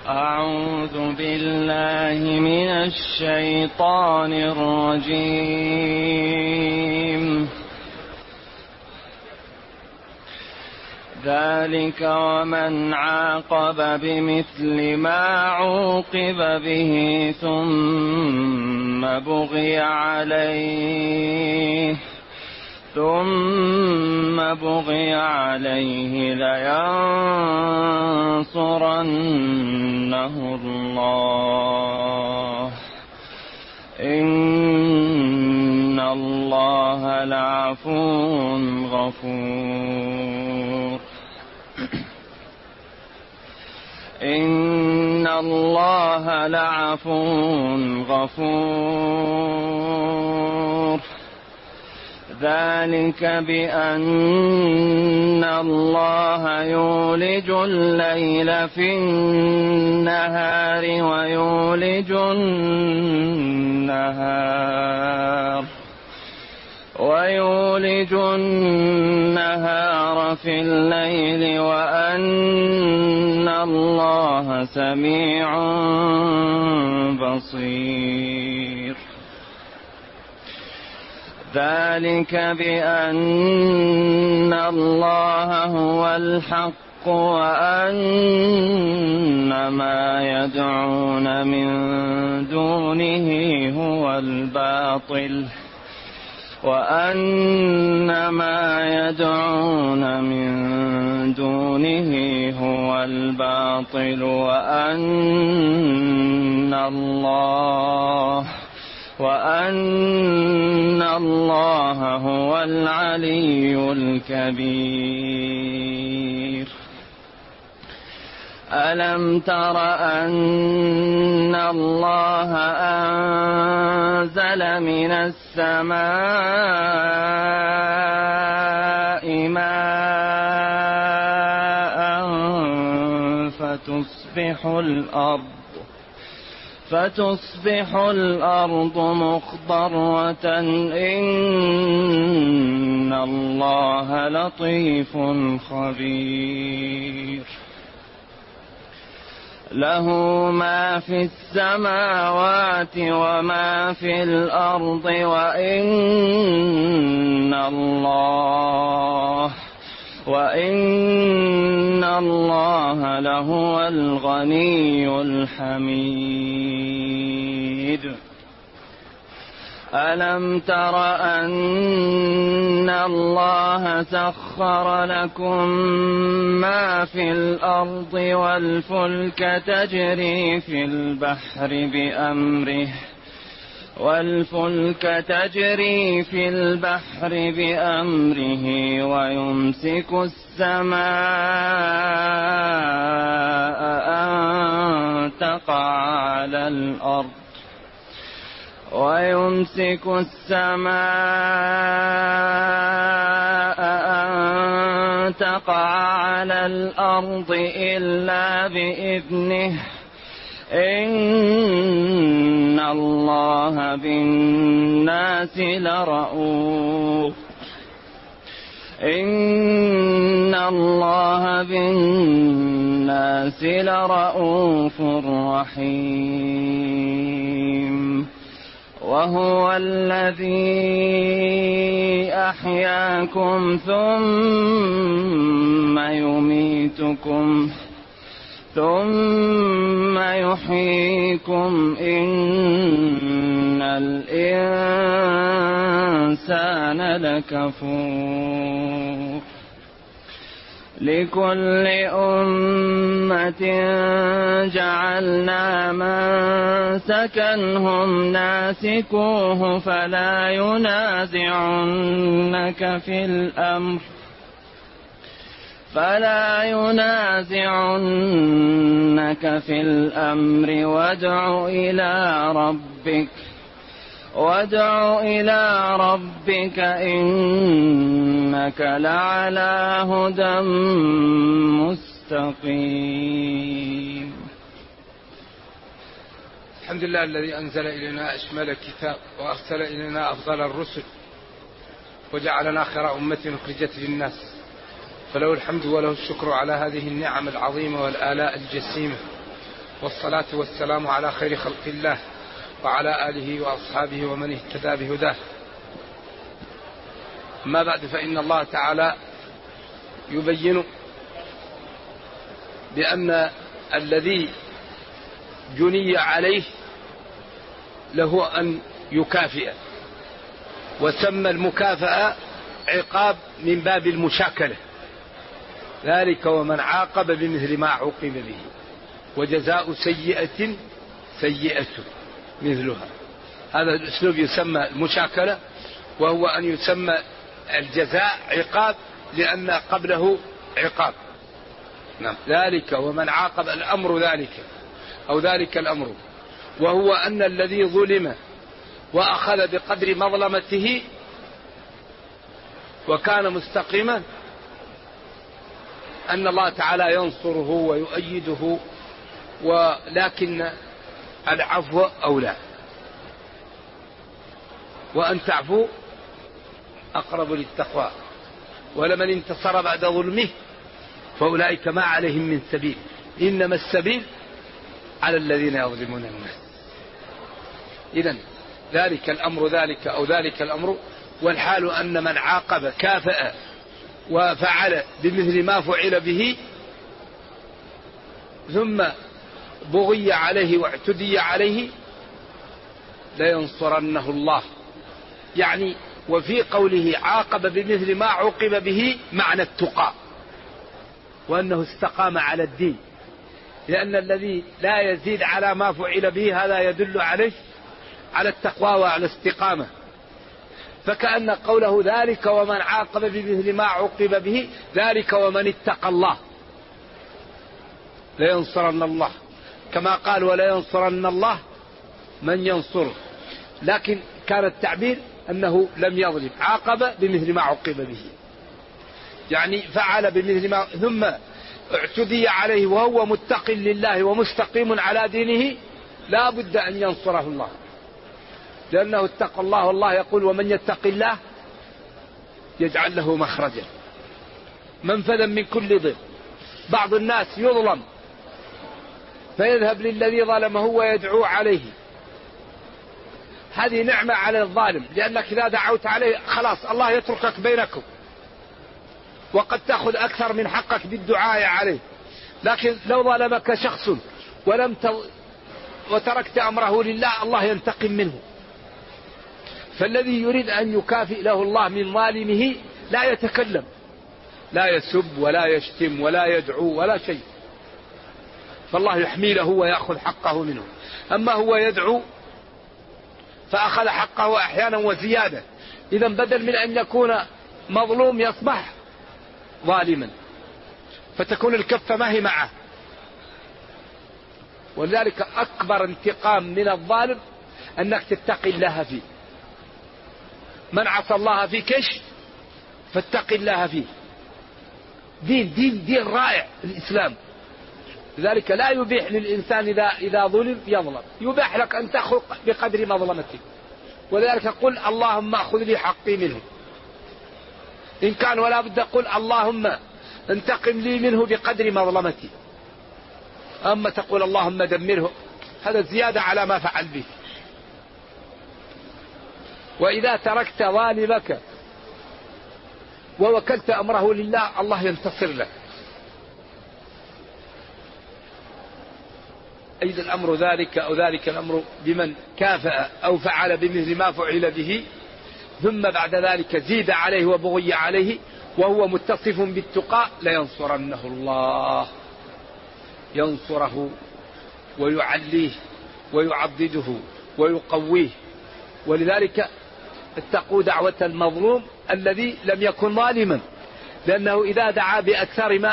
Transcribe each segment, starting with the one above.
أعوذ بالله من الشيطان الرجيم. ذلك ومن عاقب بمثل ما عوقب به ثم بغي عليه لينصرنه الله إن الله لعفو غفور. إن الله لعفو غفور. ذلك بأن الله يولج الليل في النهار ويولج النهار في الليل وأن الله سميع بصير. ذلك بأن الله هو الحق وأن ما يدعون من دونه هو الباطل وأن الله هو العلي الكبير. ألم تر أن الله أنزل من السماء ماء فتصبح الأرض مخضرة إن الله لطيف خبير. له ما في السماوات وما في الأرض وإن الله لهو الغني الحميد. ألم تر أن الله سخر لكم ما في الأرض والفلك تجري في البحر بأمره ويمسك السماء أن تقع على الأرض إلا بإذنه إن الله بالناس لرءوف رحيم. وهو الذي أحياكم ثم يحييكم إن الإنسان لكفور. لكل أمة جعلنا منسكا هم ناسكوه فلا ينازعنك في الأمر وادع إلى ربك إنك لعلى هدى مستقيم. الحمد لله الذي أنزل إلينا أشمل الكتاب وأرسل إلينا أفضل الرسل وجعلنا خير أمة أخرجت للناس، فله الحمد وله الشكر على هذه النعم العظيمة والآلاء الجسيمة، والصلاة والسلام على خير خلق الله وعلى آله وأصحابه ومن اهتدى بهداه. أما بعد، فإن الله تعالى يبين بأن الذي جني عليه له أن يكافئ، وسمى المكافأة عقاب من باب المشاكلة، ذلك ومن عاقب بمثل ما عوقب به وجزاء سيئة سيئة مثلها. هذا الأسلوب يسمى المشاكلة، وهو أن يسمى الجزاء عقاب لأن قبله عقاب. نعم. ذلك ومن عاقب الأمر ذلك أو ذلك الأمر، وهو أن الذي ظلم وأخذ بقدر مظلمته وكان مستقيما أن الله تعالى ينصره ويؤيده، ولكن العفو أولى، وأن تعفو أقرب للتقوى، ولمن انتصر بعد ظلمه فأولئك ما عليهم من سبيل، إنما السبيل على الذين يظلمون الناس. إذن ذلك الأمر ذلك أو ذلك الأمر، والحال أن من عاقب كافأ وفعل بمثل ما فعل به ثم بغي عليه واعتدي عليه لينصرنه الله. يعني وفي قوله عاقب بمثل ما عوقب به معنى التقى، وأنه استقام على الدين، لأن الذي لا يزيد على ما فعل به هذا يدل عليه على التقوى وعلى الاستقامة. فكأن قوله ذلك ومن عاقب بمثل ما عوقب به ذلك ومن اتقى الله لينصرن الله، كما قال ولا ينصرن الله من ينصره، لكن كان التعبير أنه لم يظلم، عاقب بمثل ما عوقب به، يعني فعل بمثل ما ثم اعتدي عليه وهو متق لله ومستقيم على دينه لا بد أن ينصره الله، لأنه اتقى الله، والله يقول ومن يتق الله يجعل له مخرجا منفذا من كل ضيق. بعض الناس يظلم فيذهب للذي ظلمه ويدعو عليه، هذه نعمة على الظالم، لأنك إذا دعوت عليه خلاص الله يتركك بينكم، وقد تأخذ أكثر من حقك بالدعاء عليه. لكن لو ظلمك شخص وتركت أمره لله الله ينتقم منه. فالذي يريد أن يكافئ له الله من ظالمه لا يتكلم، لا يسب ولا يشتم ولا يدعو ولا شيء، فالله يحمي له ويأخذ حقه منه. أما هو يدعو فأخذ حقه أحيانا وزيادة، إذا بدل من أن يكون مظلوم يصبح ظالما، فتكون الكفة ما هي معه. ولذلك أكبر انتقام من الظالم أنك تتقي الله فيه. من عصى الله فيك فاتق الله فيه. دين رائع الإسلام. لذلك لا يبيح للإنسان إذا ظلم يظلم، يبيح لك أن تأخذ بقدر مظلمتك. ولذلك قل اللهم أخذ لي حقي منه، إن كان ولا بد قل اللهم انتقم لي منه بقدر مظلمتي. أما تقول اللهم دمره، هذا زيادة على ما فعل به. وإذا تركت ظالمك ووكلت أمره لله الله ينتصر لك. أيضا الأمر ذلك أو ذلك الأمر بمن كافأ أو فعل بمثل ما فعل به ثم بعد ذلك زيد عليه وبغي عليه وهو متصف بالتقى لينصرنه الله، ينصره ويعليه ويعضده ويقويه. ولذلك اتقوا دعوة المظلوم الذي لم يكن ظالما، لأنه إذا دعا بأكثر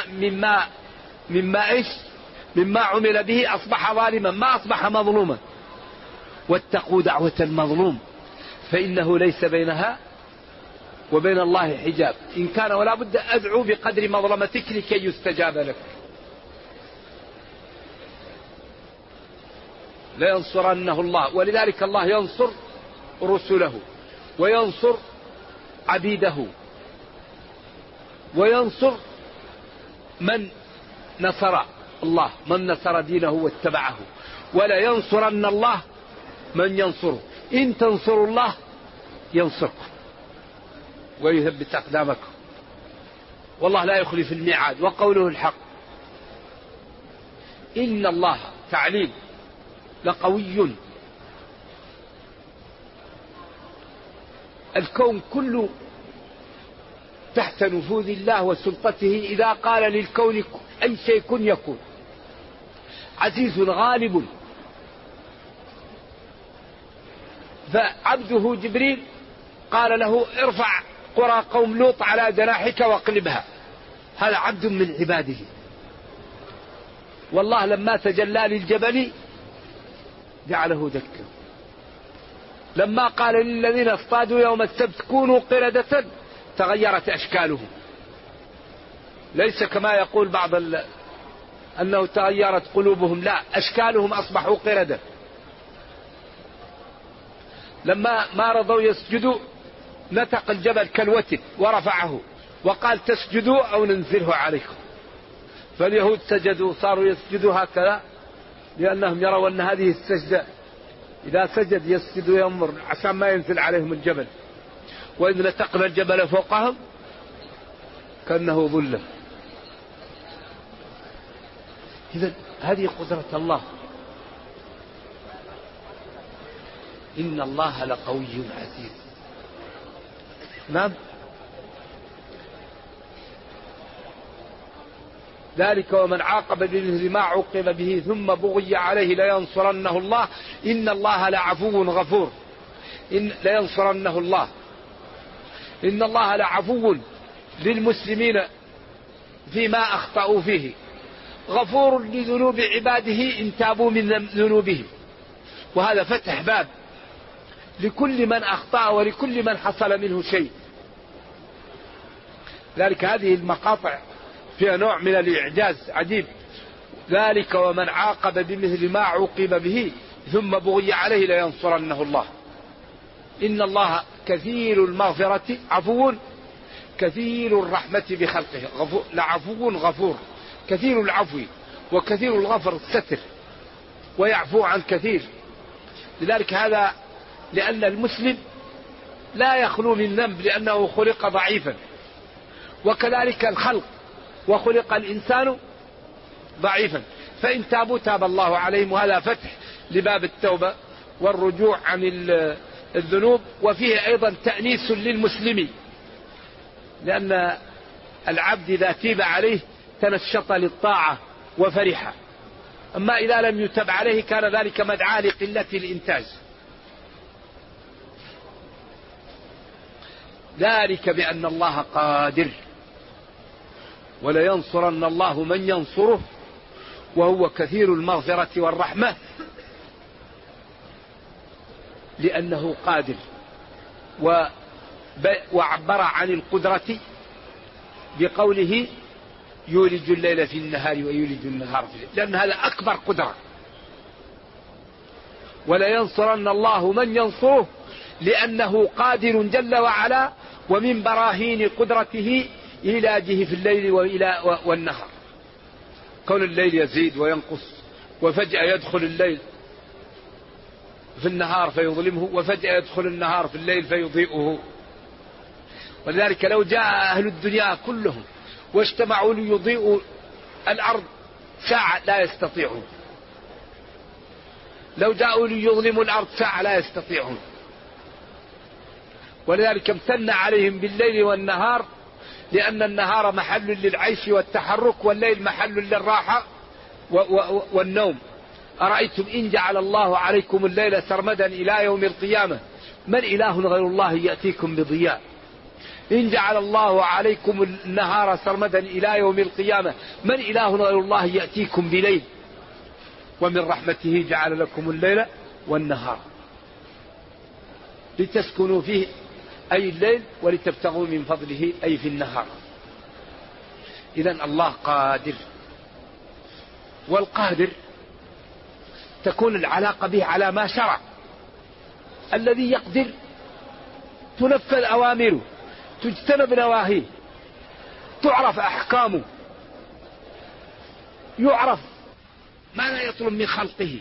مما عمل به أصبح ظالما ما أصبح مظلوما. واتقوا دعوة المظلوم فإنه ليس بينها وبين الله حجاب، إن كان ولا بد أدعو بقدر مظلمتك لكي يستجاب لك. لينصرنه الله. ولذلك الله ينصر رسله وينصر عبيده وينصر من نصر الله من نصر دينه واتبعه، ولا ينصرن الله من ينصره. إن تنصروا الله ينصركم ويثبت أقدامكم، والله لا يخلف الميعاد وقوله الحق. إن الله تعليل لقوي. الكون كله تحت نفوذ الله وسلطته، إذا قال للكون أي شيء كن يكون. عزيز غالب. فعبده جبريل قال له ارفع قرى قوم لوط على جناحك واقلبها، هذا عبد من عباده. والله لما تجلى للجبل جعله دكا. لما قال للذين اصطادوا يوم السبت كونوا قردة تغيرت أشكالهم، ليس كما يقول بعض أنه تغيرت قلوبهم، لا، أشكالهم أصبحوا قردة. لما ما رضوا يسجدوا نتق الجبل كالوتد ورفعه وقال تسجدوا أو ننزله عليكم. فاليهود سجدوا، صاروا يسجدوا هكذا لأنهم يروا أن هذه السجدة إذا سجد يسجد يمر عشان ما ينزل عليهم الجبل. وإذ نتقنا الجبل فوقهم كأنه ظلة. إذن هذه قدرة الله. إن الله لقوي عزيز. نعم. ذلك ومن عاقب بمثل ما عوقب به ثم بغي عليه لينصرنه الله إن الله لعفو غفور. لينصرنه الله. إن الله لعفو للمسلمين فيما أخطأوا فيه، غفور لذنوب عباده إن تابوا من ذنوبهم. وهذا فتح باب لكل من أخطأ ولكل من حصل منه شيء. ذلك هذه المقاطع فيها نوع من الإعجاز عجيب. ذلك ومن عاقب بمثل ما عوقب به ثم بغي عليه لينصرنه الله. إن الله كثير المغفرة عفو كثير الرحمة بخلقه. لعفو غفور، كثير العفو وكثير الغفر الستر، ويعفو عن كثير. لذلك هذا لأن المسلم لا يخلو من ذنب لأنه خلق ضعيفا، وكذلك الخلق وخلق الإنسان ضعيفا، فإن تابوا تاب الله عليهم. وهذا فتح لباب التوبة والرجوع عن الذنوب. وفيه أيضا تأنيس للمسلم، لأن العبد إذا تيب عليه تنشط للطاعة وفرح، أما إذا لم يتب عليه كان ذلك مدعاة لقلة الإنتاج. ذلك بأن الله قادر ولينصرن الله من ينصره وهو كثير المغفرة والرحمة، لأنه قادر. وعبر عن القدرة بقوله يولج الليل في النهار ويولج النهار في الليل، لأن هذا أكبر قدرة. ولينصرن الله من ينصره لأنه قادر جل وعلا. ومن براهين قدرته إيلاجه في الليل والنهار، كون الليل يزيد وينقص، وفجأة يدخل الليل في النهار فيظلمه، وفجأة يدخل النهار في الليل فيضيئه. ولذلك لو جاء أهل الدنيا كلهم واجتمعوا ليضيئوا الأرض ساعة لا يستطيعون، لو جاءوا ليظلموا الأرض ساعة لا يستطيعون. ولذلك امتن عليهم بالليل والنهار، لأن النهار محل للعيش والتحرك، والليل محل للراحة والنوم. أرأيتم إن جعل الله عليكم الليل سرمدا إلى يوم القيامة من إله غير الله يأتيكم بضياء. إن جعل الله عليكم النهار سرمدا إلى يوم القيامة من إله غير الله يأتيكم بليل. ومن رحمته جعل لكم الليل والنهار لتسكنوا فيه أي الليل ولتبتغوا من فضله أي في النهار. إذن الله قادر، والقادر تكون العلاقة به على ما شرع. الذي يقدر تنفذ أوامره، تجتنب نواهيه، تعرف أحكامه. يعرف ماذا يطلب من خلقه.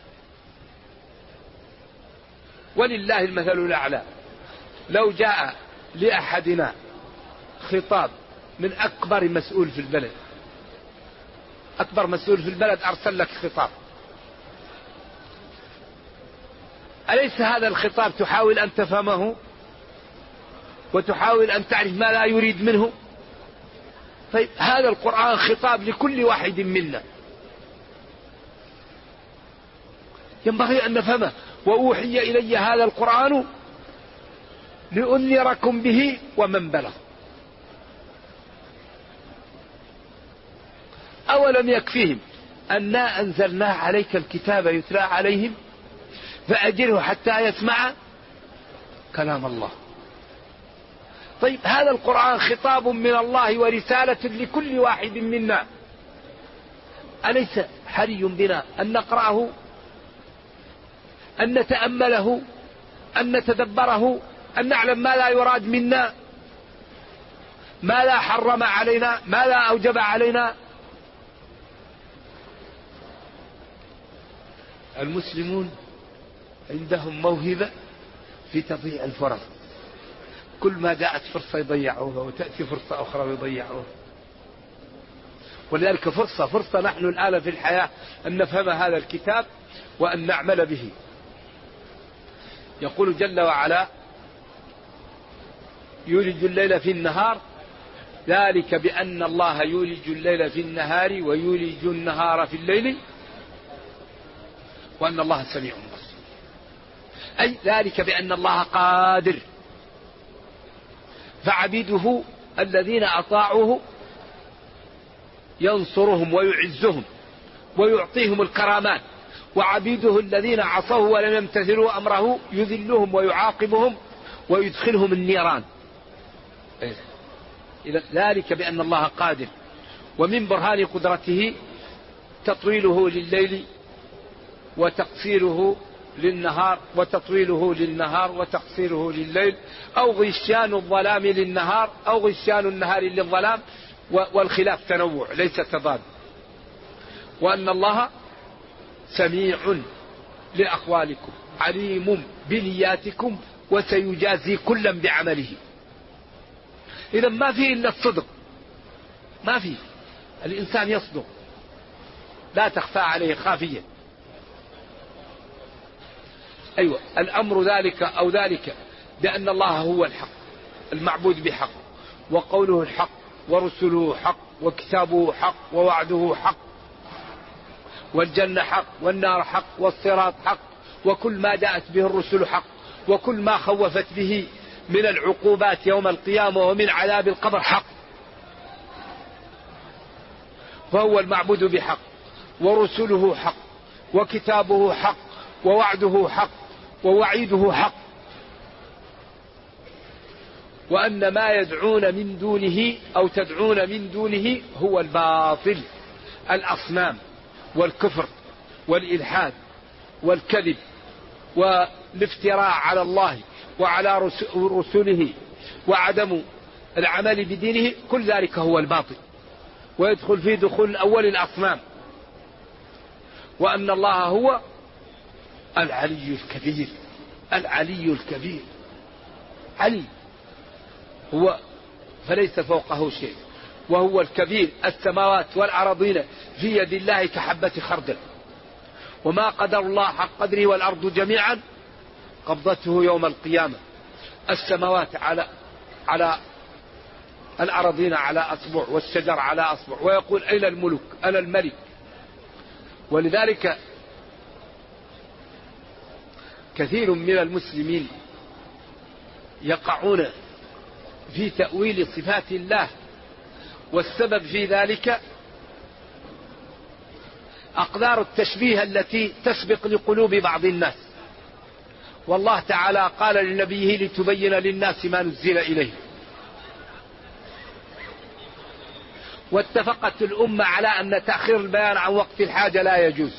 ولله المثل الأعلى. لو جاء لأحدنا خطاب من أكبر مسؤول في البلد، أكبر مسؤول في البلد أرسل لك خطاب، أليس هذا الخطاب تحاول أن تفهمه وتحاول أن تعرف ما لا يريد منه؟ طيب هذا القرآن خطاب لكل واحد منا، ينبغي أن نفهمه. وأوحي إلي هذا القرآن لأنذركم به ومن بلغ. أولم يكفيهم أنا أنزلنا عليك الكتاب يتلى عليهم فأجره حتى يسمع كلام الله. طيب هذا القرآن خطاب من الله ورسالة لكل واحد منا، أليس حري بنا أن نقرأه، أن نتأمله، أن نتدبره، أن نعلم ما لا يراد منا، ما لا حرم علينا، ما لا أوجب علينا؟ المسلمون عندهم موهبة في تضييع الفرص، كل ما جاءت فرصة يضيعوها وتأتي فرصة أخرى يضيعوها. ولذلك فرصة نحن الآن في الحياة أن نفهم هذا الكتاب وأن نعمل به. يقول جل وعلا: يولج الليل في النهار، ذلك بأن الله يولج الليل في النهار ويولج النهار في الليل وأن الله سميع بصير. أي ذلك بأن الله قادر، فعبيده الذين أطاعوه ينصرهم ويعزهم ويعطيهم الكرامات، وعبيده الذين عصوه ولم يمتثلوا أمره يذلهم ويعاقبهم ويدخلهم النيران. ذلك بأن الله قادر. ومن برهان قدرته تطويله لليل وتقصيره للنهار، وتطويله للنهار وتقصيره لليل، أو غشيان الظلام للنهار أو غشيان النهار للظلام، والخلاف تنوع ليس تضاد. وأن الله سميع لأقوالكم عليم بنياتكم وسيجازي كلا بعمله. إذا ما فيه إلا الصدق، ما فيه. الإنسان يصدق، لا تخفى عليه خافية. أيوة، الأمر ذلك أو ذلك بأن الله هو الحق المعبود بحق، وقوله الحق، ورسله حق، وكتابه حق، ووعده حق، والجنة حق، والنار حق، والصراط حق، وكل ما جاءت به الرسل حق، وكل ما خوفت به من العقوبات يوم القيامة ومن عذاب القبر حق. فهو المعبود بحق، ورسله حق، وكتابه حق، ووعده حق، ووعيده حق. وأن ما يدعون من دونه أو تدعون من دونه هو الباطل، الأصنام والكفر والإلحاد والكذب والافتراء على الله وعلى رسله وعدم العمل بدينه، كل ذلك هو الباطل، ويدخل فيه دخول الأول الأصنام. وأن الله هو العلي الكبير، العلي الكبير، علي هو فليس فوقه شيء، وهو الكبير. السماوات والأرضين في يد الله كحبة خردل، وما قدر الله حق قدره، والأرض جميعا قبضته يوم القيامة. السماوات على الأرضين على أصبع، والشجر على أصبع، ويقول أين الملك؟ أنا الملك. ولذلك كثير من المسلمين يقعون في تأويل صفات الله، والسبب في ذلك أقدار التشبيه التي تسبق لقلوب بعض الناس. والله تعالى قال لنبيه: لتبين للناس ما نزل إليه. واتفقت الأمة على أن تأخير البيان عن وقت الحاجة لا يجوز.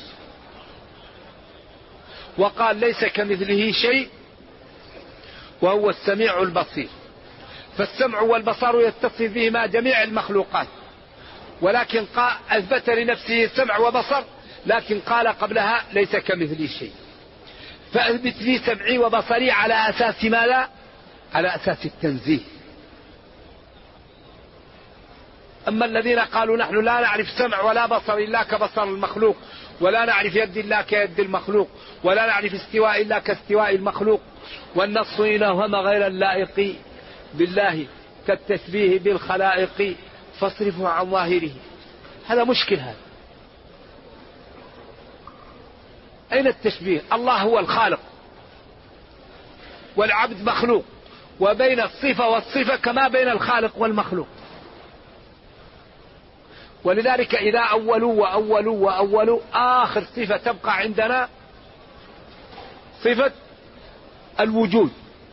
وقال: ليس كمثله شيء وهو السميع البصير. فالسمع والبصر يتصف بهما جميع المخلوقات، ولكن أثبت لنفسه سمع وبصر، لكن قال قبلها ليس كمثلي شيء. فأثبت لي سمعي وبصري على أساس ماذا؟ على أساس التنزيه. أما الذين قالوا نحن لا نعرف سمع ولا بصر إلا كبصر المخلوق، ولا نعرف يد إلا كيد المخلوق، ولا نعرف استواء إلا كاستواء المخلوق، والنص إن أوهم غير اللائق بالله كالتشبيه بالخلائق فاصرفه عن ظاهره. هذا مشكل. هذا أين التشبيه؟ الله هو الخالق والعبد مخلوق، وبين الصفة والصفة كما بين الخالق والمخلوق. ولذلك إذا أولوا آخر صفة تبقى عندنا صفة الوجود.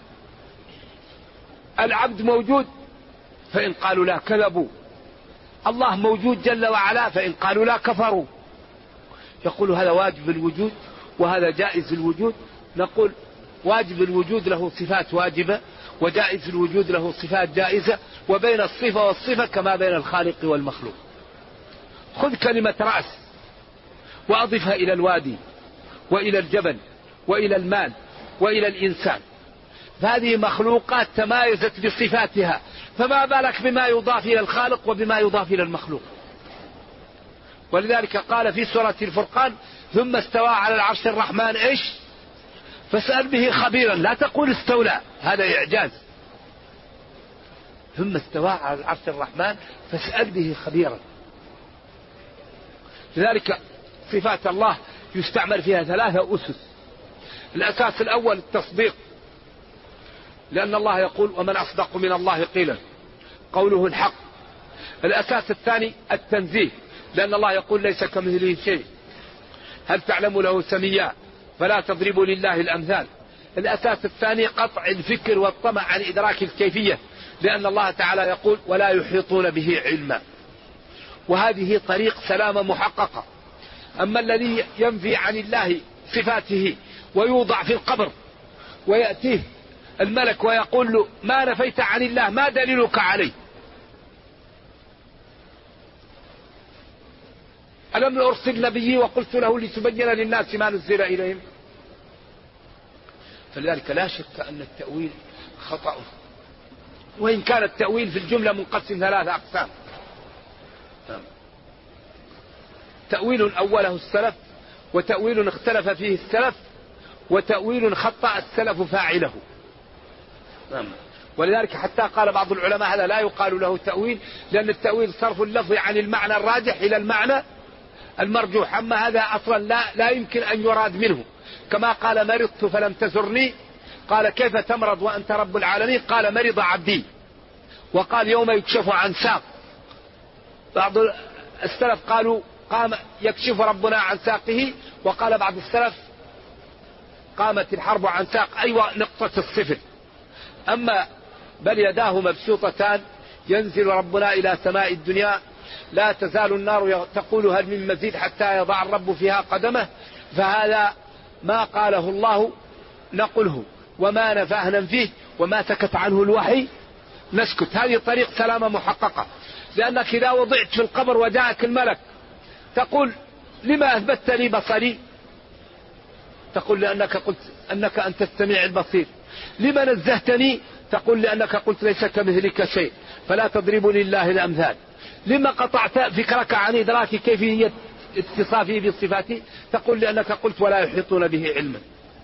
العبد موجود فإن قالوا لا كذبوا، الله موجود جل وعلا فإن قالوا لا كفروا. يقول هذا واجب الوجود وهذا جائز الوجود. نقول واجب الوجود له صفات واجبة، وجائز الوجود له صفات جائزة، وبين الصفة والصفة كما بين الخالق والمخلوق. خذ كلمة رأس وأضفها إلى الوادي وإلى الجبل وإلى المال وإلى الإنسان، فهذه مخلوقات تمايزت بصفاتها، فما بالك بما يضاف إلى الخالق وبما يضاف إلى المخلوق. ولذلك قال في سورة الفرقان ثم استوى على العرش الرحمن إيش؟ فاسأل به خبيرا. لا تقول استولى، هذا إعجاز. ثم استوى على العرش الرحمن فاسأل به خبيرا. لذلك صفات الله يستعمل فيها 3 أسس. الأساس الأول التصديق، لأن الله يقول ومن أصدق من الله قيلا، قوله الحق. الأساس الثاني التنزيه، لأن الله يقول ليس كمثله شيء، هل تعلم له سميا فلا تضربوا لله الأمثال. الأساس الثاني قطع الفكر والطمع عن إدراك الكيفية، لأن الله تعالى يقول ولا يحيطون به علما. وهذه طريق سلامة محققة. أما الذي ينفي عن الله صفاته ويوضع في القبر ويأتيه الملك ويقول له ما نفيت عن الله ما دليلك عليه؟ ألم أرسل نبيي وقلت له لتبين للناس ما نزل إليهم؟ فلذلك لا شك أن التأويل خطأ، وإن كان التأويل في الجملة منقسم 3 أقسام. تأويل أوله السلف، وتأويل اختلف فيه السلف، وتأويل خطأ السلف فاعله. ولذلك حتى قال بعض العلماء هذا لا يقال له تأويل، لأن التأويل صرف اللفظ عن المعنى الراجح إلى المعنى المرجوح. أما هذا أصلا لا يمكن أن يراد منه. كما قال مرضت فلم تزرني، قال كيف تمرض وأنت رب العالمين؟ قال مرض عبدي. وقال يوم يكشف عن ساق. بعض السلف قالوا قام يكشف ربنا عن ساقه، وقال بعض السلف قامت الحرب عن ساق، أيوة نقطة الصفر. أما بل يداه مبسوطتان ينزل ربنا إلى سماء الدنيا لا تزال النار تقول هل من مزيد حتى يضع الرب فيها قدمه. فهذا ما قاله الله نقله، وما نفاه ننفيه، وما سكت عنه الوحي نسكت. هذه طريق سلامة محققة. لأنك إذا وضعت في القبر وجاءك الملك تقول لما أثبتت لي بصري؟ تقول لأنك قلت أنك أنت السميع البصير. لما نزهتني؟ تقول لأنك قلت ليس كمثلك شيء فلا تضربوا لله الأمثال. لما قطعت فكرك عن إدراك كيفية اتصافه بصفاته؟ تقول لأنك قلت ولا يحيطون به علما.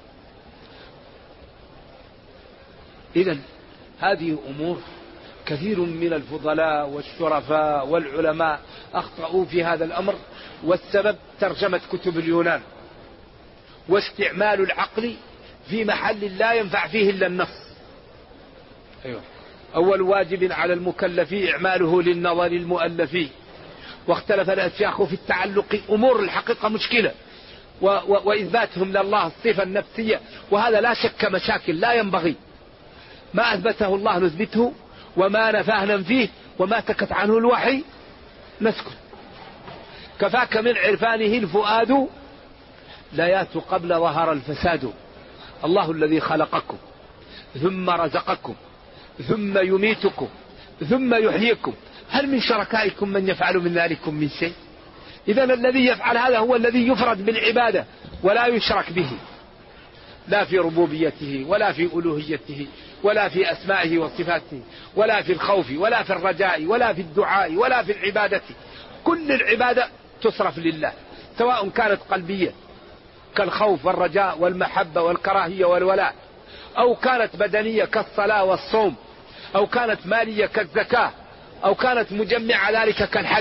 إذن هذه أمور كثير من الفضلاء والشرفاء والعلماء أخطأوا في هذا الأمر، والسبب ترجمة كتب اليونان واستعمال العقل في محل لا ينفع فيه إلا النص. أيوة. أول واجب على المكلف إعماله للنظر المؤلف، واختلف الأشياخ في التعلق. أمور الحقيقة مشكلة، وإثباتهم لله الصفة النفسية، وهذا لا شك مشاكل لا ينبغي. ما أثبته الله نثبته، وما نفاه ننفيه، وما سكت عنه الوحي نسكت. كفاك من عرفانه الفؤاد لا قبل ظهر الفساد. الله الذي خلقكم ثم رزقكم ثم يميتكم ثم يحييكم، هل من شركائكم من يفعل من ذلكم من شيء؟ إذا الذي يفعل هذا هو الذي يفرد بالعبادة ولا يشرك به، لا في ربوبيته ولا في ألوهيته ولا في أسمائه وصفاته ولا في الخوف ولا في الرجاء ولا في الدعاء ولا في العبادة. كل العبادة تصرف لله، سواء كانت قلبية كالخوف والرجاء والمحبة والكراهية والولاء، أو كانت بدنية كالصلاة والصوم، أو كانت مالية كالزكاة، أو كانت مجمعة ذلك كالحج.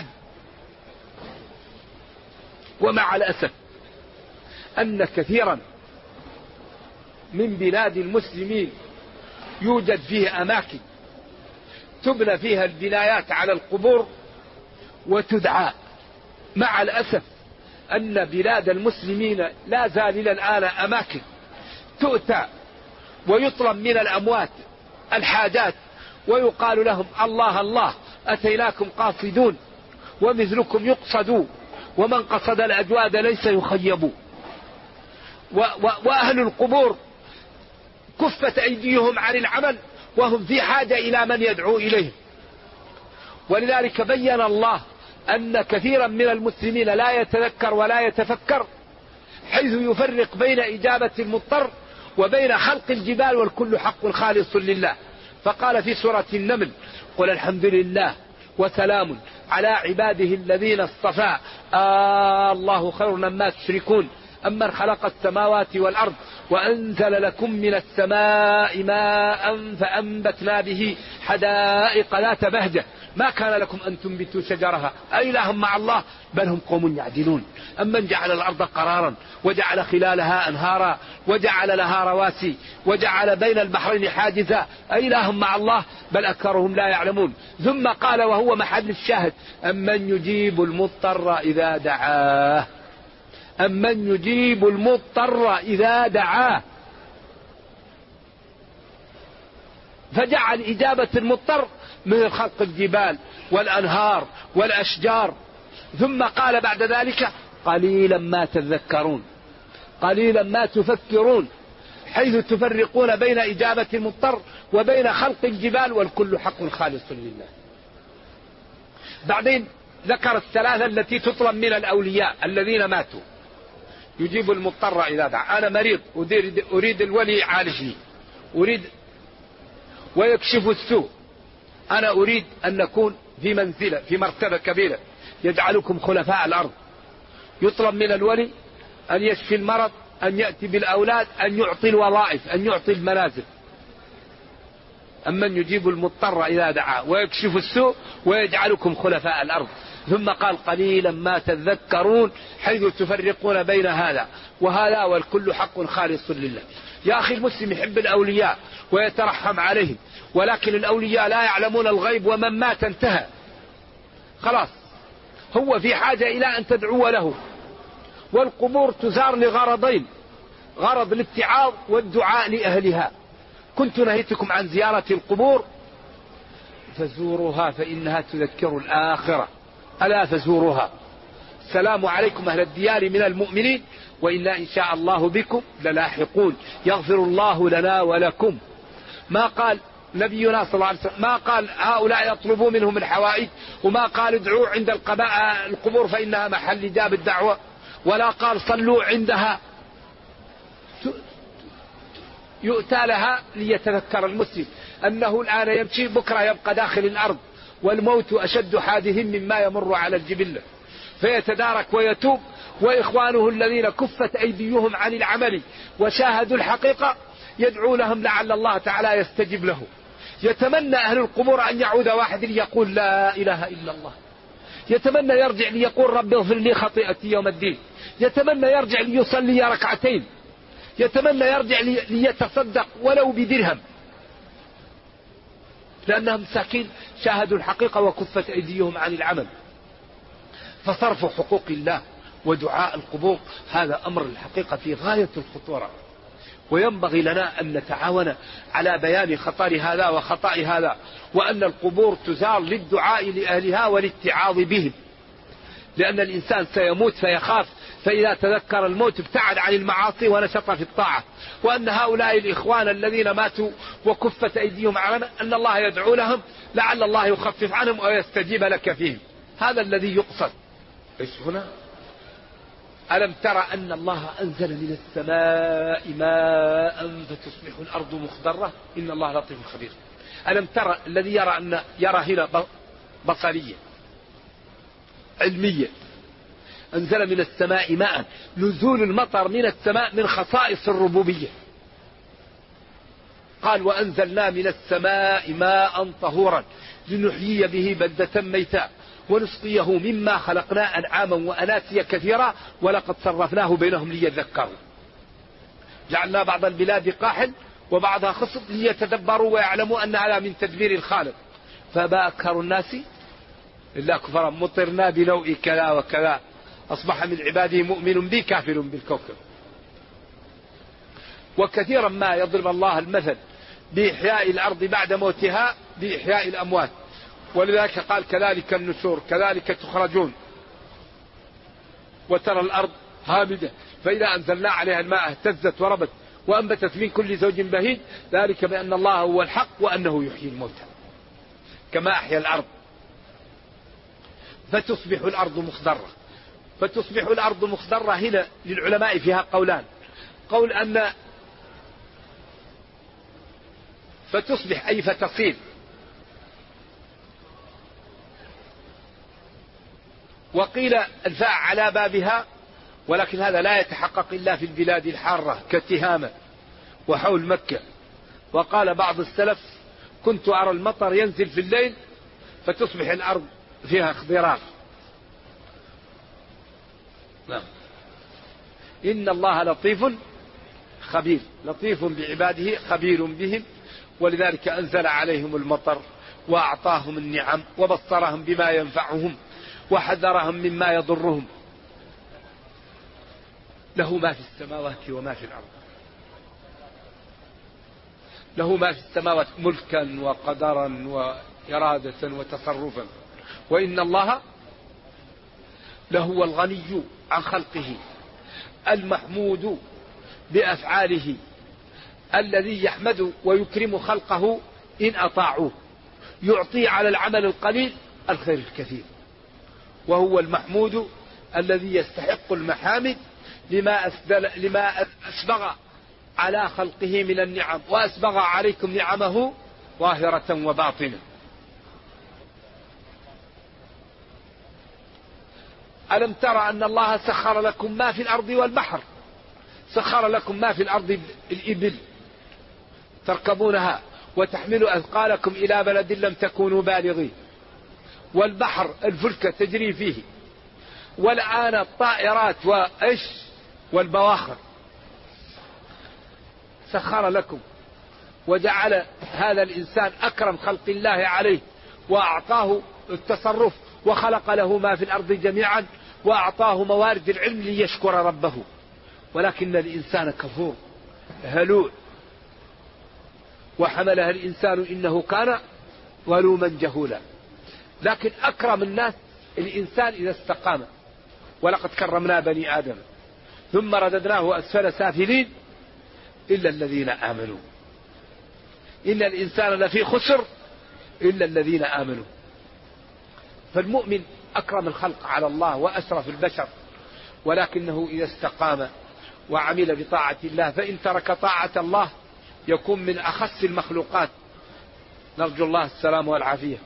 ومع الأسف أن كثيرا من بلاد المسلمين يوجد فيه أماكن تبنى فيها البنايات على القبور وتدعى. مع الأسف أن بلاد المسلمين لا زال إلى الآن أماكن تؤتى ويطلب من الأموات الحاجات ويقال لهم الله الله أتيناكم قاصدون ومثلكم يقصدوا ومن قصد الأجواد ليس يخيب. وأهل القبور كفت أيديهم عن العمل وهم في حاجة إلى من يدعو إليه. ولذلك بين الله أن كثيرا من المسلمين لا يتذكر ولا يتفكر، حيث يفرق بين إجابة المضطر وبين خلق الجبال، والكل حق خالص لله. فقال في سورة النمل قل الحمد لله وسلام على عباده الذين اصطفى الله خير مما تشركون أمن خلق السماوات والأرض وأنزل لكم من السماء ماء فأنبتنا به حدائق ذات بهجة ما كان لكم أن تنبتوا شجرها أإله مع الله بل هم قوم يعدلون أمن جعل الأرض قرارا وجعل خلالها أنهارا وجعل لها رواسي وجعل بين البحرين حاجزا أإله مع الله بل أكثرهم لا يعلمون. ثم قال وهو محل الشاهد أمن يجيب المضطر إذا دعاه، أمن يجيب المضطر إذا دعاه، فجعل إجابة المضطر من خلق الجبال والأنهار والأشجار. ثم قال بعد ذلك قليلا ما تذكرون، قليلا ما تفكرون، حيث تفرقون بين إجابة المضطر وبين خلق الجبال، والكل حق خالص لله. بعدين ذكر الثلاثة التي تطلب من الأولياء الذين ماتوا. يجيب المضطر إذا دعا، أنا مريض أريد الولي يعالجني، أريد ويكشف السوء، أنا أريد أن نكون في منزلة في مرتبة كبيرة يجعلكم خلفاء الأرض. يطلب من الولي أن يشفي المرض، أن يأتي بالأولاد، أن يعطي الوظائف، أن يعطي المنازل. أمن يجيب المضطر إذا دعا ويكشف السوء ويجعلكم خلفاء الأرض. ثم قال قليلا ما تذكرون، حيث تفرقون بين هذا وهذا، والكل حق خالص لله. يا أخي المسلم يحب الأولياء ويترحم عليهم، ولكن الأولياء لا يعلمون الغيب، ومن مات انتهى خلاص، هو في حاجة إلى أن تدعو له. والقبور تزار لغرضين، غرض الاتعاظ والدعاء لأهلها. كنت نهيتكم عن زيارة القبور فزوروها فإنها تذكر الآخرة، ألا فزوروها. السلام عليكم أهل الديار من المؤمنين وإنا إن شاء الله بكم للاحقون يغفر الله لنا ولكم. ما قال نبينا صلى الله عليه وسلم، ما قال هؤلاء يطلبوا منهم الحوائج، وما قال ادعوا عند القبور فإنها محل إجابة الدعوة، ولا قال صلوا عندها. يؤتى لها ليتذكر المسلم أنه الآن يمشي، بكرة يبقى داخل الأرض، والموت أشد حادث مما يمر على الجبلة، فيتدارك ويتوب. وإخوانه الذين كفت أيديهم عن العمل وشاهدوا الحقيقة يدعو لهم لعل الله تعالى يستجب له. يتمنى أهل القبور أن يعود واحد ليقول لا إله إلا الله، يتمنى يرجع ليقول رب اغفر لي خطيئتي يوم الدين، يتمنى يرجع ليصلي ركعتين، يتمنى يرجع ليتصدق ولو بدرهم، لأنهم مساكين شاهدوا الحقيقة وكفت أيديهم عن العمل. فصرف حقوق الله ودعاء القبور هذا أمر الحقيقة في غاية الخطورة، وينبغي لنا أن نتعاون على بيان خطر هذا وخطأ هذا، وأن القبور تزار للدعاء لأهلها والاتعاظ بهم، لأن الإنسان سيموت فيخاف فإذا تذكر الموت ابتعد عن المعاصي ونشط في الطاعة. وأن هؤلاء الإخوان الذين ماتوا وكفت أيديهم على أن الله يدعو لهم لعل الله يخفف عنهم ويستجيب لك فيهم. هذا الذي يقصد. إيش هنا؟ ألم ترى أن الله أنزل من السماء ماء فتصبح الأرض مخضرة إن الله لطيف خبير. ألم ترى الذي يرى هنا بصرية علمية. أنزل من السماء ماء. نزول المطر من السماء من خصائص الربوبية. قال وأنزلنا من السماء ماء طهورا لنحيي به بلدة ميتا ونسقيه مما خلقنا أنعاما وأناسيا كثيرا ولقد صرفناه بينهم ليذكروا. جعلنا بعض البلاد قاحل وبعضها خصب ليتدبروا ويعلموا أن هذا من تدبير الخالق. فما أكثر الناس إلا كفرا. مطرنا بنوء كذا وكذا أصبح من عباده مؤمن بي كافر بالكوكب. وكثيرا ما يضرب الله المثل بإحياء الأرض بعد موتها بإحياء الأموات. ولذلك قال كذلك النشور كذلك تخرجون. وترى الأرض هامدة فإذا أنزلنا عليها الماء اهتزت وربت وأنبتت من كل زوج بهيج ذلك بأن الله هو الحق وأنه يحيي الموتى كما أحيا الأرض. فتصبح الأرض مخضرة. فتصبح الأرض مخضرة هنا للعلماء فيها قولان. قول أن فتصبح أي فتصير. وقيل الفاء على بابها ولكن هذا لا يتحقق إلا في البلاد الحارة كتهامة وحول مكة. وقال بعض السلف كنت أرى المطر ينزل في الليل فتصبح الأرض فيها اخضرار. نعم. إن الله لطيف خبير. لطيف بعباده خبير بهم. ولذلك أنزل عليهم المطر وأعطاهم النعم وبصرهم بما ينفعهم وحذرهم مما يضرهم. له ما في السماوات وما في الأرض. له ما في السماوات ملكا وقدرا وإرادة وتصرفا. وإن الله لهو الغني عن خلقه المحمود بأفعاله الذي يحمد ويكرم خلقه إن أطاعوه يعطي على العمل القليل الخير الكثير. وهو المحمود الذي يستحق المحامد لما أسبغ على خلقه من النعم وأسبغ عليكم نعمه ظاهرة وباطنة. ألم ترى أن الله سخر لكم ما في الأرض والبحر. سخر لكم ما في الأرض الإبل تركبونها وتحملوا أثقالكم إلى بلد لم تكونوا بالغين. والبحر الفلك تجري فيه. والآن الطائرات والبواخر. سخر لكم وجعل هذا الإنسان أكرم خلق الله عليه وأعطاه التصرف وخلق له ما في الأرض جميعا وأعطاه موارد العلم ليشكر ربه. ولكن الإنسان كفور هلوع وحملها الإنسان إنه كان ظلوما جهولا. لكن أكرم الناس الإنسان إذا استقام. ولقد كرمنا بني آدم ثم رددناه أسفل سافلين إلا الذين آمنوا. إن الإنسان لفي خسر إلا الذين آمنوا. فالمؤمن أكرم الخلق على الله وأشرف البشر. ولكنه إذا استقام وعمل بطاعة الله فإن ترك طاعة الله يكون من أخس المخلوقات. نرجو الله السلام والعافية.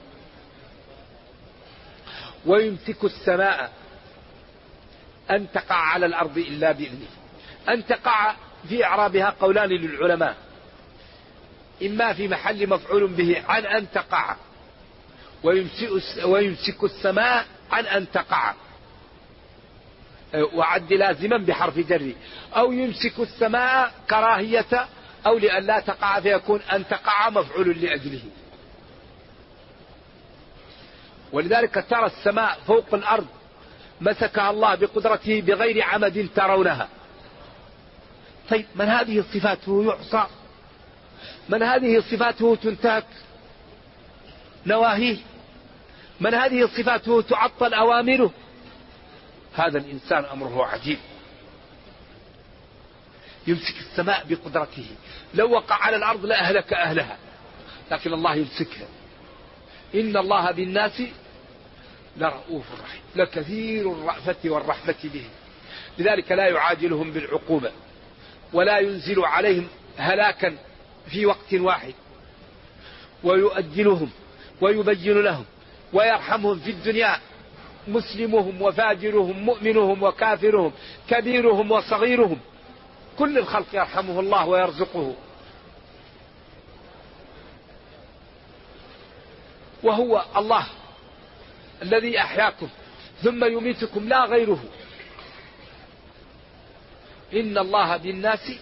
ويمسك السماء أن تقع على الأرض إلا بإذنه. أن تقع في إعرابها قولان للعلماء. إما في محل مفعول به عن أن تقع. ويمسك السماء عن أن تقع وعد لازما بحرف جر. أو يمسك السماء كراهية أو لأن لا تقع فيكون أن تقع مفعول لأجله. ولذلك ترى السماء فوق الأرض مسكها الله بقدرته بغير عمد ترونها. طيب من هذه صفاته يعصى؟ من هذه صفاته تنتهك نواهيه؟ من هذه صفاته تعطل أوامره؟ هذا الإنسان أمره عجيب، يمسك السماء بقدرته، لو وقع على الأرض لأهلك أهلها، لكن الله يمسكها. إن الله بالناس لرؤوف رحيم، لكثير الرأفة والرحمة به، لذلك لا يعاجلهم بالعقوبة ولا ينزل عليهم هلاكا في وقت واحد، ويؤجلهم ويبين لهم ويرحمهم في الدنيا، مسلمهم وفاجرهم، مؤمنهم وكافرهم، كبيرهم وصغيرهم، كل الخلق يرحمه الله ويرزقه. وهو الله الذي أحياكم ثم يميتكم لا غيره. إن الله بالناس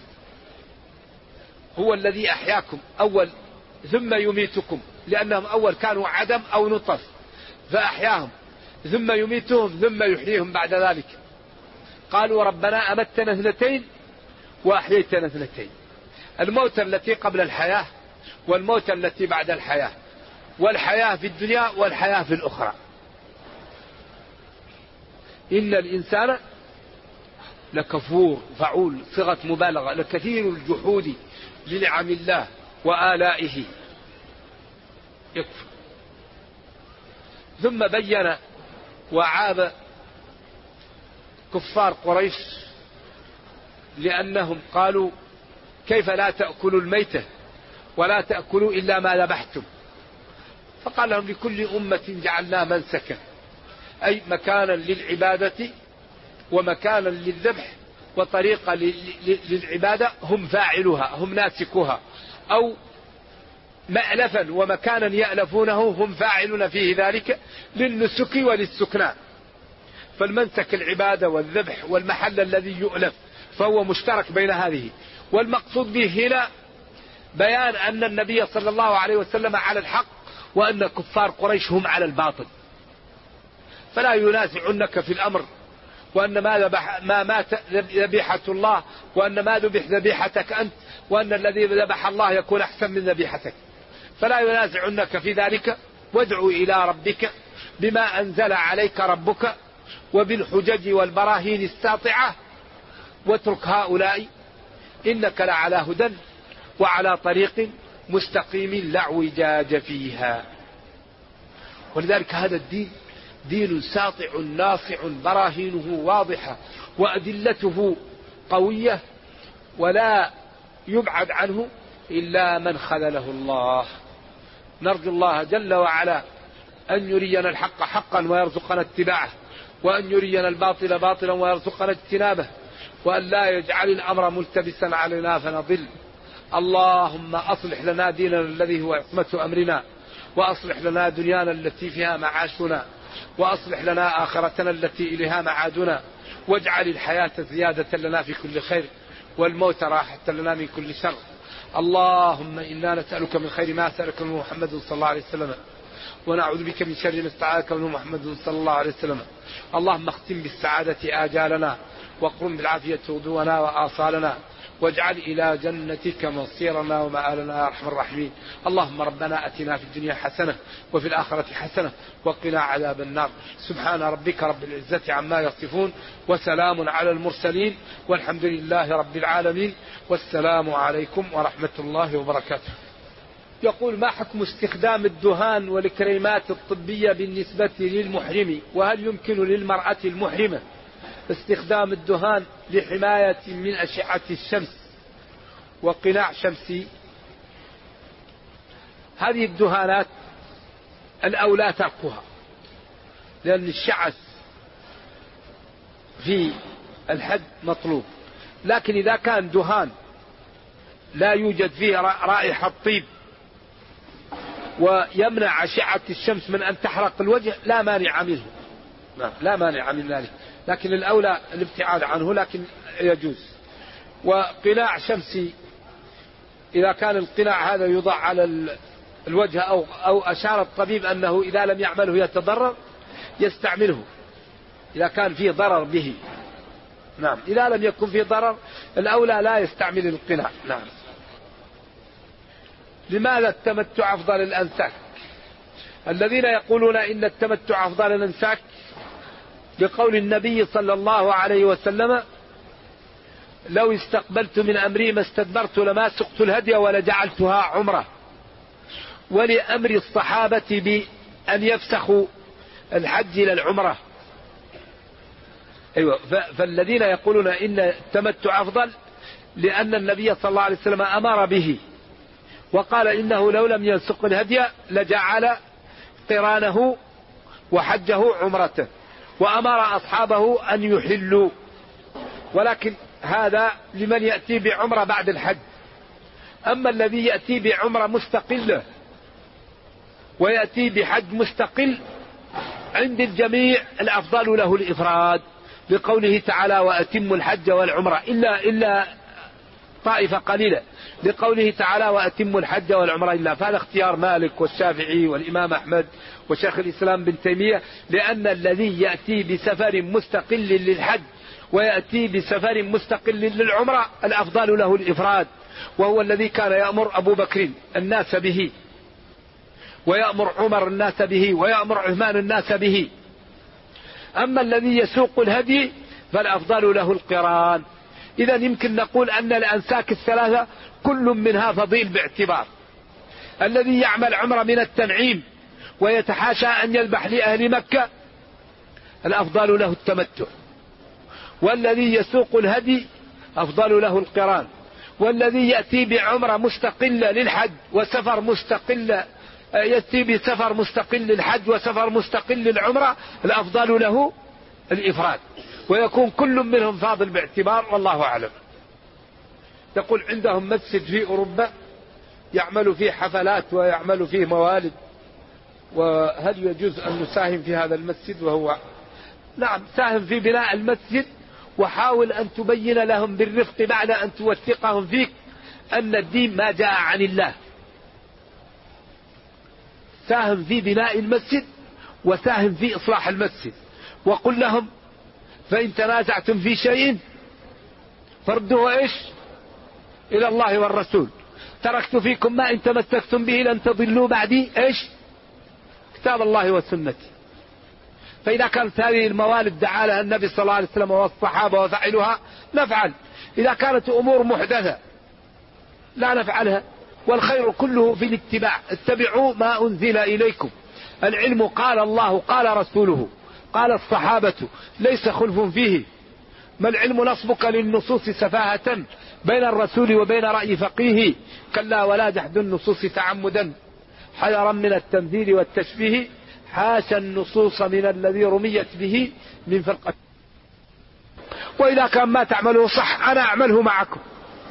هو الذي أحياكم أول ثم يميتكم، لأنهم أول كانوا عدم أو نطف فأحياهم، ثم يميتهم ثم يحييهم بعد ذلك. قالوا ربنا أمتنا 2 وأحييتنا 2، الموت التي قبل الحياة والموت التي بعد الحياة، والحياة في الدنيا والحياة في الأخرى. إن الإنسان لكفور، فعول صيغة مبالغة، لكثير الجحود لنعم الله وآلائه، يكفر. ثم بين وعاب كفار قريش لأنهم قالوا كيف لا تأكلوا الميتة ولا تأكلوا إلا ما ذبحتم، فقال لهم لكل أمة جعلنا منسكا، أي مكانا للعبادة ومكانا للذبح وطريقة للعبادة هم فاعلها، هم ناسكها، أو مألفا ومكانا يألفونه هم فاعلون فيه ذلك للنسك وللسكنان. فالمنسك العبادة والذبح والمحل الذي يؤلف، فهو مشترك بين هذه. والمقصود به هنا بيان أن النبي صلى الله عليه وسلم على الحق، وأن كفار قريش هم على الباطل، فلا ينازعنك في الأمر، وأن ما مات ذبيحة الله، وأن ما ذبح ذبيحتك أنت، وأن الذي ذبح الله يكون أحسن من ذبيحتك، فلا ينازعنك في ذلك. وادعو إلى ربك بما أنزل عليك ربك وبالحجج والبراهين الساطعة، واترك هؤلاء إنك لعلى هدى وعلى طريق مستقيم لا اعوجاج فيها. ولذلك هذا الدين دين ساطع ناصع، براهينه واضحة وأدلته قوية، ولا يبعد عنه إلا من خذله الله. نرجو الله جل وعلا أن يرينا الحق حقا ويرزقنا اتباعه، وأن يرينا الباطل باطلا ويرزقنا اجتنابه، وأن لا يجعل الأمر ملتبسا علينا فنضل. اللهم أصلح لنا ديننا الذي هو عصمة أمرنا، وأصلح لنا دنيانا التي فيها معاشنا، وأصلح لنا آخرتنا التي إليها معادنا، واجعل الحياة زيادة لنا في كل خير، والموت راحة لنا من كل شر. اللهم إنا نسألك من خير ما سألك من محمد صلى الله عليه وسلم، ونعوذ بك من شر ما استعاذك من محمد صلى الله عليه وسلم. اللهم اختم بالسعادة آجالنا، واقرم بالعافية غدونا وآصالنا، واجعل إلى جنتك مصيرنا ومآلنا يا أرحم الراحمين. اللهم ربنا أتنا في الدنيا حسنة وفي الآخرة حسنة وقنا عذاب النار. سبحان ربك رب العزة عما يصفون، وسلام على المرسلين، والحمد لله رب العالمين، والسلام عليكم ورحمة الله وبركاته. يقول: ما حكم استخدام الدهان والكريمات الطبية بالنسبة للمحرم؟ وهل يمكن للمرأة المحرمة استخدام الدهان لحماية من أشعة الشمس وقناع شمسي؟ هذه الدهانات الأولى تركها، لأن الشعث في الحد مطلوب. لكن إذا كان دهان لا يوجد فيه رائحة طيب ويمنع أشعة الشمس من أن تحرق الوجه لا مانع منه، لا مانع من ذلك، لكن الأولى الابتعاد عنه، لكن يجوز. وقناع شمسي إذا كان القناع هذا يوضع على الوجه أو أشار الطبيب أنه إذا لم يعمله يتضرر يستعمله إذا كان فيه ضرر به. نعم، إذا لم يكن فيه ضرر الأولى لا يستعمل القناع. نعم. لماذا التمتع أفضل الأنساك؟ الذين يقولون إن التمتع أفضل الأنساك لقول النبي صلى الله عليه وسلم: لو استقبلت من أمري ما استدبرت لما سقت الهدي ولجعلتها عمرة. ولأمر الصحابة بأن يفسخوا الحج إلى العمرة. أيوة، فالذين يقولون إن التمتع أفضل لأن النبي صلى الله عليه وسلم أمر به، وقال إنه لو لم يسق الهدي لجعل قرانه وحجه عمرته، وأمر أصحابه أن يحلوا. ولكن هذا لمن يأتي بعمرة بعد الحج. أما الذي يأتي بعمرة مستقلة ويأتي بحج مستقل عند الجميع الأفضل له الإفراد، لقوله تعالى: وأتموا الحج والعمرة، إلا طائفة قليلة، لقوله تعالى: وأتموا الحج والعمرة إلا. فهذا اختيار مالك والشافعي والإمام أحمد وشيخ الإسلام بن تيمية، لأن الذي يأتي بسفر مستقل للحج ويأتي بسفر مستقل للعمرة الأفضل له الإفراد، وهو الذي كان يأمر أبو بكر الناس به، ويأمر عمر الناس به، ويأمر عثمان الناس به. أما الذي يسوق الهدي فالأفضل له القران. إذا يمكن نقول أن الأنساك الثلاثة كل منها فضيل باعتبار. الذي يعمل عمرة من التنعيم ويتحاشى أن يذبح لأهل مكة الأفضل له التمتع، والذي يسوق الهدي أفضل له القران، والذي يأتي بعمرة مستقلة للحج وسفر مستقل، يأتي بسفر مستقل للحج وسفر مستقل للعمرة الأفضل له الإفراد، ويكون كل منهم فاضل باعتبار، والله أعلم. يقول عندهم مسجد في أوروبا يعمل فيه حفلات ويعمل فيه موالد، وهل يجوز أن نساهم في هذا المسجد؟ وهو نعم، ساهم في بناء المسجد، وحاول أن تبين لهم بالرفق بعد أن توثقهم فيك أن الدين ما جاء عن الله. ساهم في بناء المسجد وساهم في إصلاح المسجد، وقل لهم: فإن تنازعتم في شيء فردوه إيش؟ إلى الله والرسول. تركت فيكم ما إن تمسكتم به لن تضلوا بعدي إيش؟ كتاب الله وسنتي. فإذا كانت هذه الموالد دعا لها النبي صلى الله عليه وسلم والصحابة وفعلها نفعل، إذا كانت أمور محدثة لا نفعلها. والخير كله في الاتباع، اتبعوا ما أنزل إليكم. العلم قال الله قال رسوله قال الصحابة، ليس خلف فيه. ما العلم نصبك للنصوص سفاهة بين الرسول وبين رأي فقيه، كلا ولا جحد النصوص تعمدا حذرا من التمثيل والتشبيه، حاشا النصوص من الذي رميت به من فرقة. وإذا كان ما تعمله صح أنا أعمله معكم.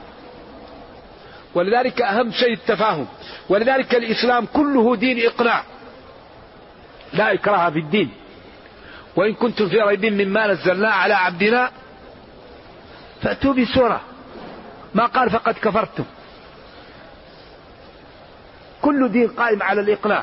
ولذلك أهم شيء التفاهم. ولذلك الإسلام كله دين إقناع، لا إكراه في الدين. وإن كنتم في ريب مما نزلنا على عبدنا فأتوا بسورة، ما قال فقد كفرتم. كل دين قائم على الإقناع.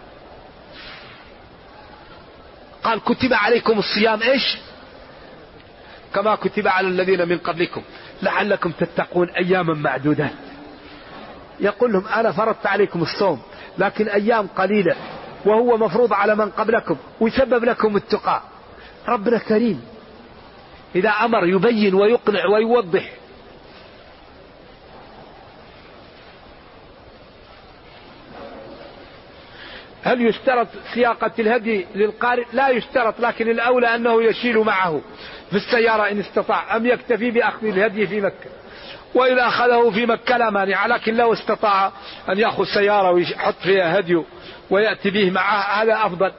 قال: كتب عليكم الصيام إيش؟ كما كتب على الذين من قبلكم لعلكم تتقون أياما معدودات. يقول لهم: أنا فرضت عليكم الصوم لكن أيام قليلة، وهو مفروض على من قبلكم ويسبب لكم التقى. ربنا كريم، إذا أمر يبين ويقنع ويوضح. هل يشترط سياقة الهدي للقارئ؟ لا يشترط، لكن الأولى أنه يشيل معه في السيارة إن استطاع، أم يكتفي بأخذ الهدي في مكة. وإذا أخذه في مكة لا مانع، لكن لو استطاع أن يأخذ سيارة ويحط فيها هديه ويأتي به معه هذا أفضل.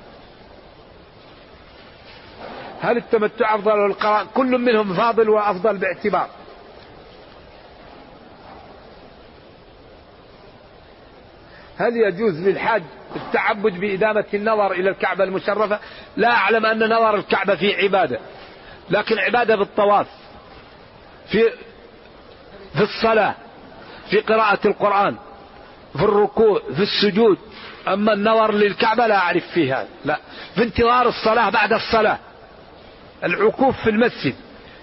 هل التمتع أفضل ولا القران؟ كل منهم فاضل وأفضل باعتبار. هل يجوز للحاج التعبد بإدامة النظر إلى الكعبة المشرفة؟ لا أعلم أن نظر الكعبة في عبادة، لكن عبادة بالطواف، في الصلاة، في قراءة القرآن، في الركوع، في السجود. أما النظر للكعبة لا أعرف فيها، لا. في انتظار الصلاة بعد الصلاة، العكوف في المسجد،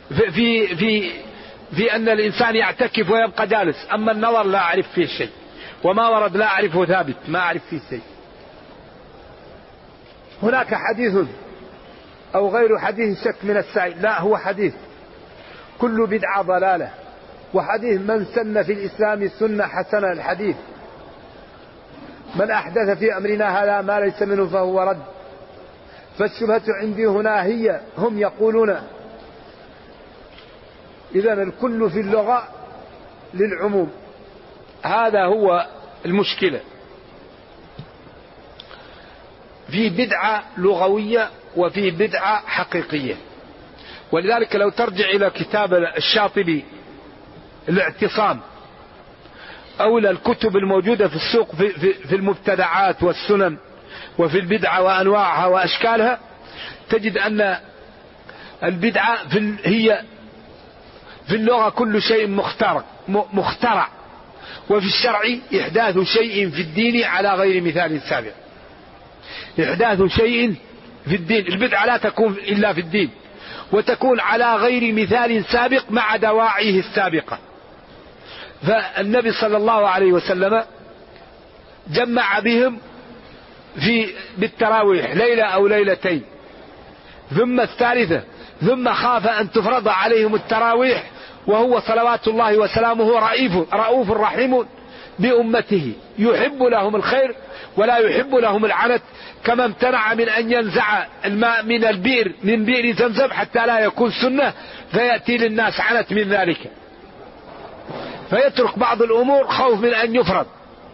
في أن الإنسان يعتكف ويبقى جالس. أما النظر لا أعرف فيه شيء، وما ورد لا أعرفه ثابت، ما أعرف فيه شيء. هناك حديث أو غير حديث شك من السعي، لا، هو حديث. كل بدعة ضلالة. وحديث من سن في الإسلام سنة حسنة، الحديث من أحدث في أمرنا هذا ما ليس منه فهو رد. فالشبهة عندي هنا هي هم يقولون إذن الكل في اللغة للعموم، هذا هو المشكلة. في بدعة لغوية وفي بدعة حقيقية. ولذلك لو ترجع إلى كتاب الشاطبي الاعتصام أو إلى الكتب الموجودة في السوق في المبتدعات والسنن وفي البدعة وأنواعها وأشكالها، تجد أن البدعة هي في اللغة كل شيء مخترع، وفي الشرع إحداث شيء في الدين على غير مثال سابق. إحداث شيء في الدين، البدعة لا تكون إلا في الدين، وتكون على غير مثال سابق مع دواعيه السابقة. فالنبي صلى الله عليه وسلم جمع بهم بالتراويح ليلة أو ليلتين، ثم الثالثة، ثم خاف أن تفرض عليهم التراويح، وهو صلوات الله وسلامه رؤوف رحيم بأمته، يحب لهم الخير ولا يحب لهم العنت، كما امتنع من أن ينزع الماء من البئر من بئر زمزم حتى لا يكون سنة فيأتي للناس عنت من ذلك، فيترك بعض الأمور خوف من أن يفرض.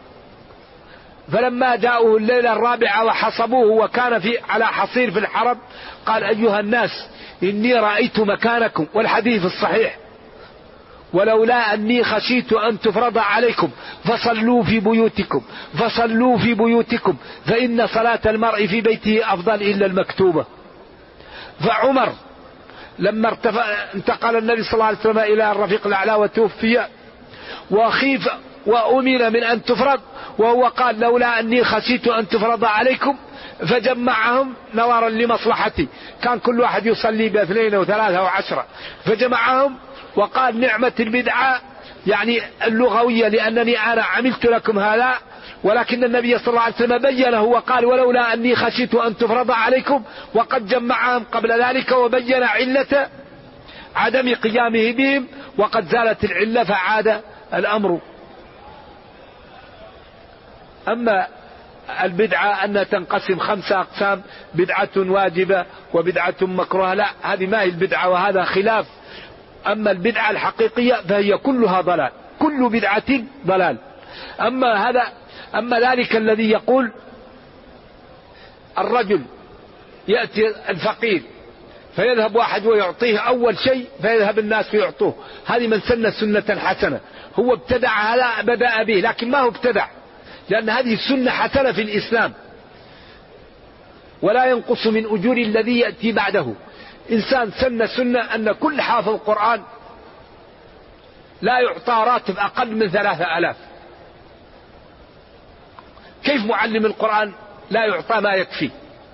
فلما جاءوه الليلة الرابعة وحصبوه وكان على حصير في الحرم، قال أيها الناس إني رأيت مكانكم، والحديث الصحيح، ولولا أني خشيت أن تفرض عليكم فصلوا في بيوتكم فإن صلاة المرء في بيته أفضل إلا المكتوبة. فعمر لما انتقل النبي صلى الله عليه وسلم إلى الرفيق الأعلى وتوفي وخيف وأمن من أن تفرض، وهو قال لولا أني خشيت أن تفرض عليكم، فجمعهم نظرا لمصلحتي، كان كل واحد يصلي باثنين وثلاثة وعشرة، فجمعهم وقال نعمة البدعة يعني اللغوية، لأنني أنا عملت لكم هذا، ولكن النبي صلى الله عليه وسلم بينه وقال ولولا أني خشيت أن تفرض عليكم، وقد جمعهم قبل ذلك وبين علة عدم قيامه بهم، وقد زالت العلة فعاد الأمر. أما البدعة أن تنقسم 5 أقسام، بدعة واجبة وبدعة مكروهة، لا، هذه ما هي البدعة وهذا خلاف. أما البدعة الحقيقية فهي كلها ضلال، كل بدعة ضلال. أما ذلك الذي يقول الرجل يأتي الفقير فيذهب واحد ويعطيه أول شيء فيذهب الناس ويعطوه، هذه من سن سنة حسنة، هو ابتدع هذا، بدأ به، لكن ما هو ابتدع، لأن هذه السنة حسنة في الإسلام، ولا ينقص من أجور الذي يأتي بعده. إنسان سن سنة أن كل حافظ القرآن لا يعطى راتب أقل من 3000. كيف معلم القرآن لا يعطى ما يكفي؟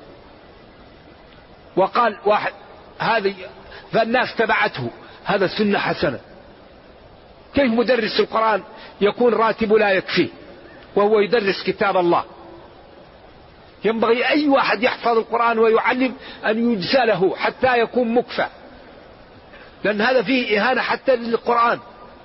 وقال واحد هذه، فالناس تبعته، هذا سنة حسنة. كيف مدرس القرآن يكون راتب لا يكفي وهو يدرس كتاب الله؟ ينبغي أي واحد يحفظ القرآن ويعلم أن يجزى له حتى يكون مكفى، لأن هذا فيه إهانة حتى للقرآن.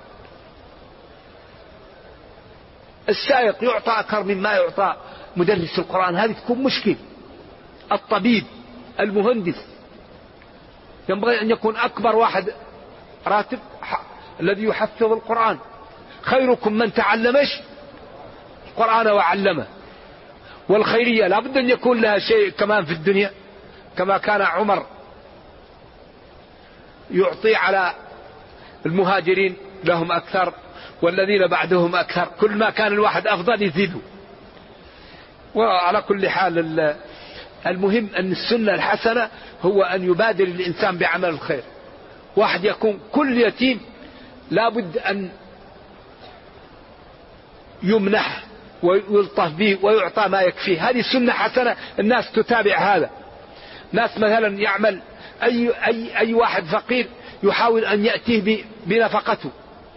السائق يعطى أكثر مما يعطى مدرس القرآن، هذه تكون مشكلة. الطبيب، المهندس، ينبغي أن يكون أكبر واحد راتب الذي يحفظ القرآن. خيركم من تعلمش القرآن وعلمه. والخيرية لابد أن يكون لها شيء كمان في الدنيا، كما كان عمر يعطي على المهاجرين لهم أكثر والذين بعدهم أكثر، كل ما كان الواحد أفضل يزيدوا. وعلى كل حال المهم أن السنة الحسنة هو أن يبادر الإنسان بعمل الخير. واحد يكون كل يتيم لابد أن يمنح ويلطف به ويعطى ما يكفيه، هذه سنة حسنة، الناس تتابع هذا. ناس مثلا يعمل أي واحد فقير يحاول أن يأتيه بنفقته،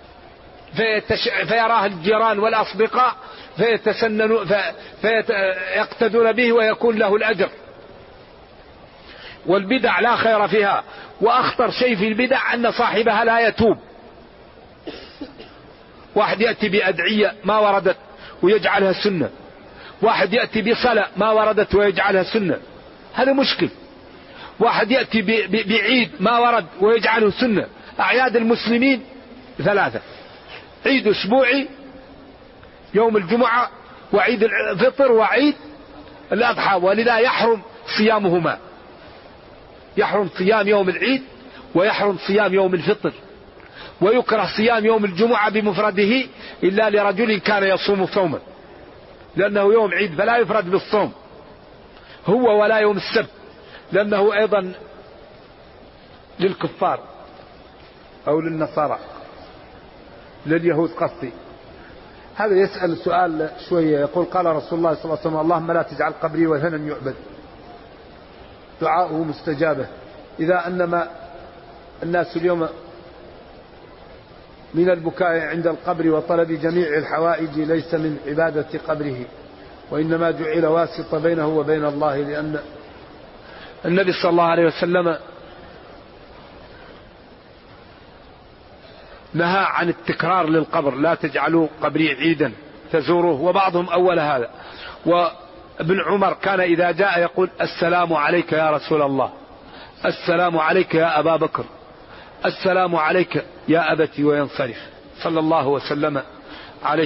فيراه الجيران والأصدقاء فيتسننوا فيقتدون به ويكون له الأجر. والبدع لا خير فيها، وأخطر شيء في البدع أن صاحبها لا يتوب. واحد يأتي بأدعية ما وردت ويجعلها سنة، واحد يأتي بصلاة ما وردت ويجعلها سنة، هذا مشكل. واحد يأتي بعيد ما ورد ويجعله سنة. أعياد المسلمين 3: عيد أسبوعي يوم الجمعة، وعيد الفطر، وعيد الأضحى، ولذا يحرم صيامهما، يحرم صيام يوم العيد ويحرم صيام يوم الفطر، ويكره صيام يوم الجمعة بمفرده إلا لرجل كان يصوم صوما، لأنه يوم عيد فلا يفرد بالصوم هو، ولا يوم السبت لأنه أيضا للكفار أو للنصارى، لليهود قصدي. هذا يسأل سؤال شوية، يقول قال رسول الله صلى الله عليه وسلم: اللهم لا تجعل قبري وثنا يعبد. دعاؤه مستجابة. إذا أنما الناس اليوم من البكاء عند القبر وطلب جميع الحوائج ليس من عبادة قبره، وإنما جعل واسطة بينه وبين الله، لأن النبي صلى الله عليه وسلم نهى عن التكرار للقبر: لا تجعلوا قبري عيدا تزوروه. وبعضهم أول هذا. وابن عمر كان إذا جاء يقول: السلام عليك يا رسول الله، السلام عليك يا أبا بكر، السلام عليك يا أبتي، وينصرف صلى الله وسلم عليه.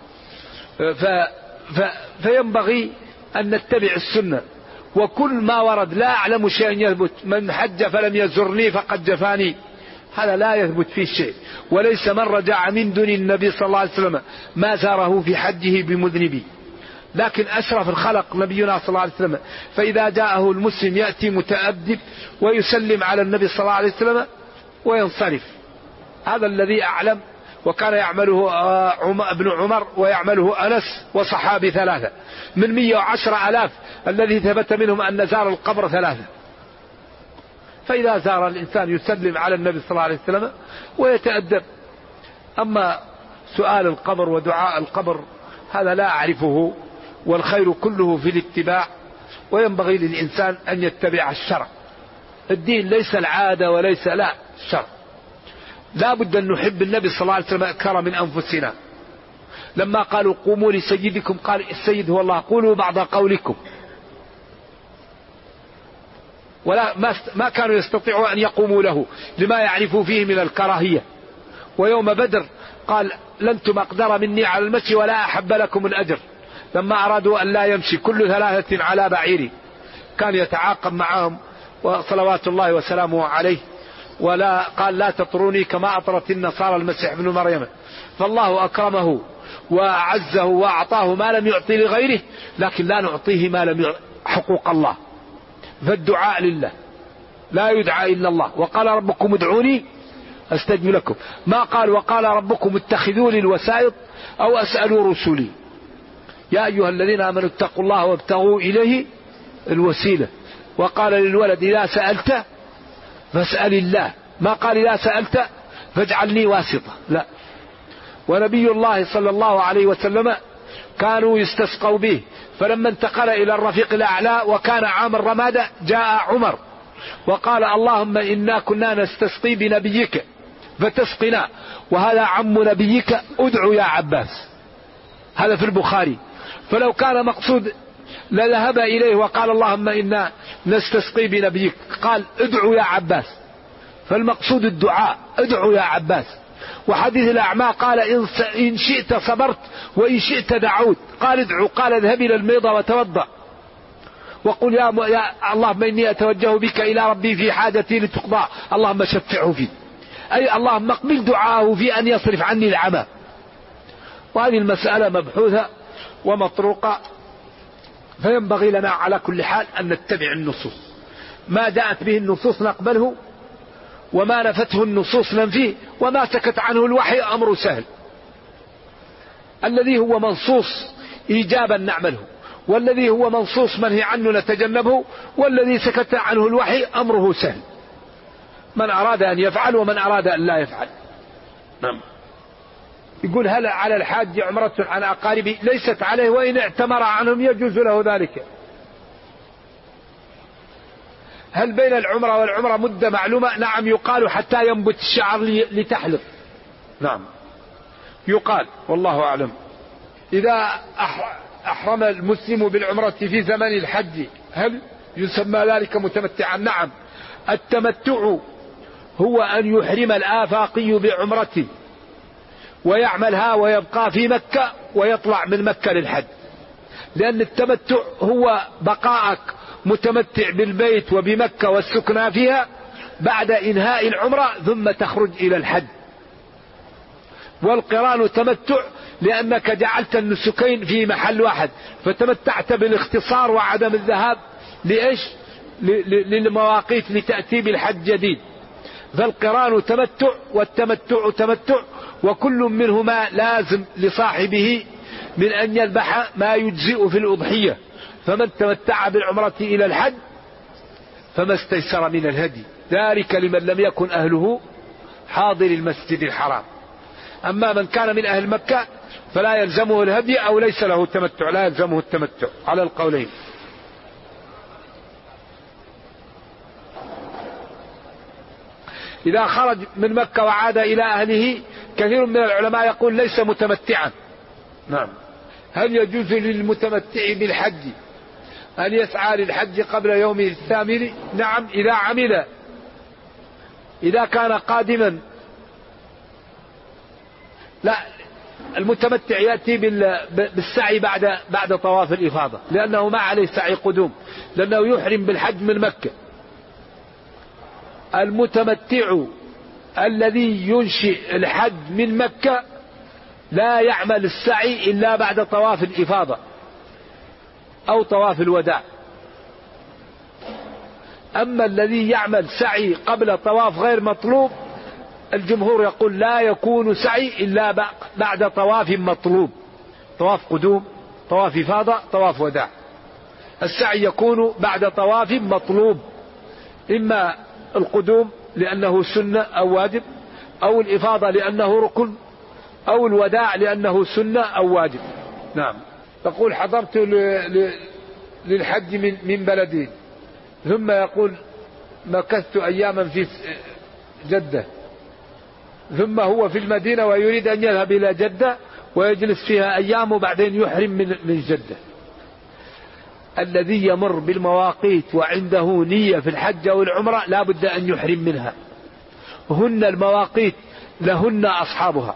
فينبغي أن نتبع السنة، وكل ما ورد. لا أعلم شيئا يثبت: من حج فلم يزرني فقد جفاني، هذا لا يثبت فيه شيء. وليس من رجع من دون النبي صلى الله عليه وسلم ما زاره في حجه بمذنبي. لكن أشرف الخلق نبينا صلى الله عليه وسلم، فإذا جاءه المسلم يأتي متأدب ويسلم على النبي صلى الله عليه وسلم وينصرف. هذا الذي أعلم، وكان يعمله ابن عمر ويعمله أنس وصحابي 3 من 110,000 الذي ثبت منهم أن زار القبر 3. فإذا زار الإنسان يسلم على النبي صلى الله عليه وسلم ويتأدب. أما سؤال القبر ودعاء القبر هذا لا أعرفه، والخير كله في الاتباع، وينبغي للإنسان أن يتبع الشرع. الدين ليس العادة وليس لا الشرع. لا بد أن نحب النبي صلى الله عليه وسلم أكثر من أنفسنا. لما قالوا قوموا لسيدكم قال: السيد هو الله، قولوا بعض قولكم. ولا ما كانوا يستطيعوا أن يقوموا له لما يعرفوا فيه من الكراهية. ويوم بدر قال: لنتم أقدر مني على المشي ولا أحب لكم الأجر. لما أرادوا أن لا يمشي كل 3 على بعيره كان يتعاقب معهم وصلوات الله وسلامه عليه، ولا قال: لا تطروني كما أطرت النصارى المسيح ابن مريم. فالله أكرمه وأعزه وأعطاه ما لم يعطي لغيره، لكن لا نعطيه ما لم يعطي حقوق الله. فالدعاء لله، لا يدعى إلا الله. وقال: ربكم ادعوني أستجب لكم. ما قال: وقال ربكم اتخذوا لي الوسائط أو أسألوا رسولي. يا أيها الذين آمنوا اتقوا الله وابتغوا إليه الوسيلة. وقال للولد: إذا سألت فاسأل الله. ما قال: إذا سألت فاجعلني واسطة، لا. ونبي الله صلى الله عليه وسلم كانوا يستسقوا به، فلما انتقل إلى الرفيق الأعلى وكان عام الرمادة جاء عمر وقال: اللهم إنا كنا نستسقي بنبيك فتسقنا، وهذا عم نبيك، ادعو يا عباس. هذا في البخاري. فلو كان مقصود لذهب إليه وقال: اللهم إنا نستسقي بنبيك، قال: ادعو يا عباس. فالمقصود الدعاء، ادعو يا عباس. وحديث الأعمى قال: إن شئت صبرت وإن شئت دعوت. قال: ادعو. قال: اذهب إلى الميضة وتوضأ وقل: يا اللهم إني أتوجه بك إلى ربي في حاجتي لتقضى، اللهم شفعه فيه، أي اللهم اقبل دعاءه في أن يصرف عني العمى. وهذه المسألة مبحوثة ومطروقة، فينبغي لنا على كل حال أن نتبع النصوص. ما جاءت به النصوص نقبله، وما نفته النصوص ننفيه، وما سكت عنه الوحي أمر سهل. الذي هو منصوص إيجابا نعمله، والذي هو منصوص منهي عنه نتجنبه، والذي سكت عنه الوحي أمره سهل. من أراد أن يفعل ومن أراد أن لا يفعل. نعم. يقول: هل على الحاج عمرة عن أقاربه؟ ليست عليه، وإن اعتمر عنهم يجوز له ذلك. هل بين العمرة والعمرة مدة معلومة؟ نعم يقال حتى ينبت الشعر لتحلق. نعم يقال، والله أعلم. إذا أحرم المسلم بالعمرة في زمن الحج هل يسمى ذلك متمتعا؟ نعم. التمتع هو أن يحرم الآفاقي بعمرته ويعملها ويبقى في مكة ويطلع من مكة للحج، لأن التمتع هو بقائك متمتع بالبيت وبمكة والسكنى فيها بعد إنهاء العمرة ثم تخرج إلى الحج. والقران تمتع لأنك جعلت النسكين في محل واحد، فتمتعت بالاختصار وعدم الذهاب لإيش؟ للمواقيت لتأتي بالحج جديد. فالقران تمتع والتمتع تمتع، وكل منهما لازم لصاحبه من أن يذبح ما يجزئ في الأضحية. فمن تمتع بالعمرة إلى الحج فما استيسر من الهدي، ذلك لمن لم يكن أهله حاضر المسجد الحرام. أما من كان من أهل مكة فلا يلزمه الهدي أو ليس له التمتع، لا يلزمه التمتع على القولين. إذا خرج من مكة وعاد إلى أهله كثير من العلماء يقول ليس متمتعا. نعم. هل يجوز للمتمتع بالحج أن يسعى للحج قبل يومه الثامن؟ نعم، إذا عمل. إذا كان قادما لا، المتمتع يأتي بالسعي بعد طواف الإفاضة، لأنه ما عليه سعي قدوم، لأنه يحرم بالحج من مكة. المتمتع الذي ينشئ الحج من مكة لا يعمل السعي إلا بعد طواف الإفاضة أو طواف الوداع. أما الذي يعمل سعي قبل طواف غير مطلوب، الجمهور يقول لا يكون سعي إلا بعد طواف مطلوب، طواف قدوم، طواف إفاضة، طواف وداع. السعي يكون بعد طواف مطلوب، إما القدوم لأنه سنة أو واجب، أو الإفاضة لأنه ركن، أو الوداع لأنه سنة أو واجب. نعم. تقول حضرت للحج من بلدين، ثم يقول مكثت أياما في جدة، ثم هو في المدينة ويريد أن يذهب إلى جدة ويجلس فيها أيام وبعدين يحرم من جدة. الذي يمر بالمواقيت وعنده نية في الحج أو العمرة لا بد أن يحرم منها. هن المواقيت لهن أصحابها،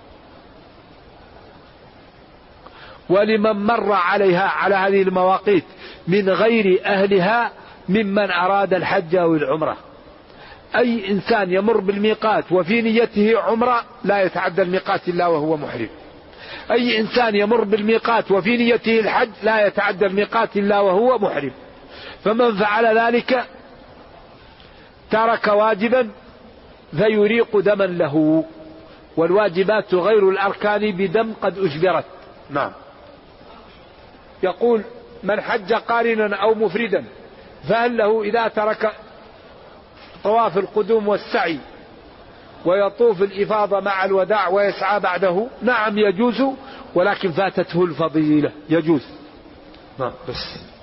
ولمن مر عليها على هذه المواقيت من غير أهلها ممن أراد الحج أو العمرة. أي إنسان يمر بالميقات وفي نيته عمرة لا يتعدى الميقات إلا وهو محرم. أي إنسان يمر بالميقات وفي نيته الحج لا يتعدى الميقات إلا وهو محرم. فمن فعل ذلك ترك واجبا فيريق دما له، والواجبات غير الأركان بدم قد أجبرت. نعم. يقول من حج قارنا أو مفردا فهل له إذا ترك طواف القدوم والسعي ويطوف الإفاضة مع الوداع ويسعى بعده؟ نعم يجوز، ولكن فاتته الفضيلة. يجوز. نعم بس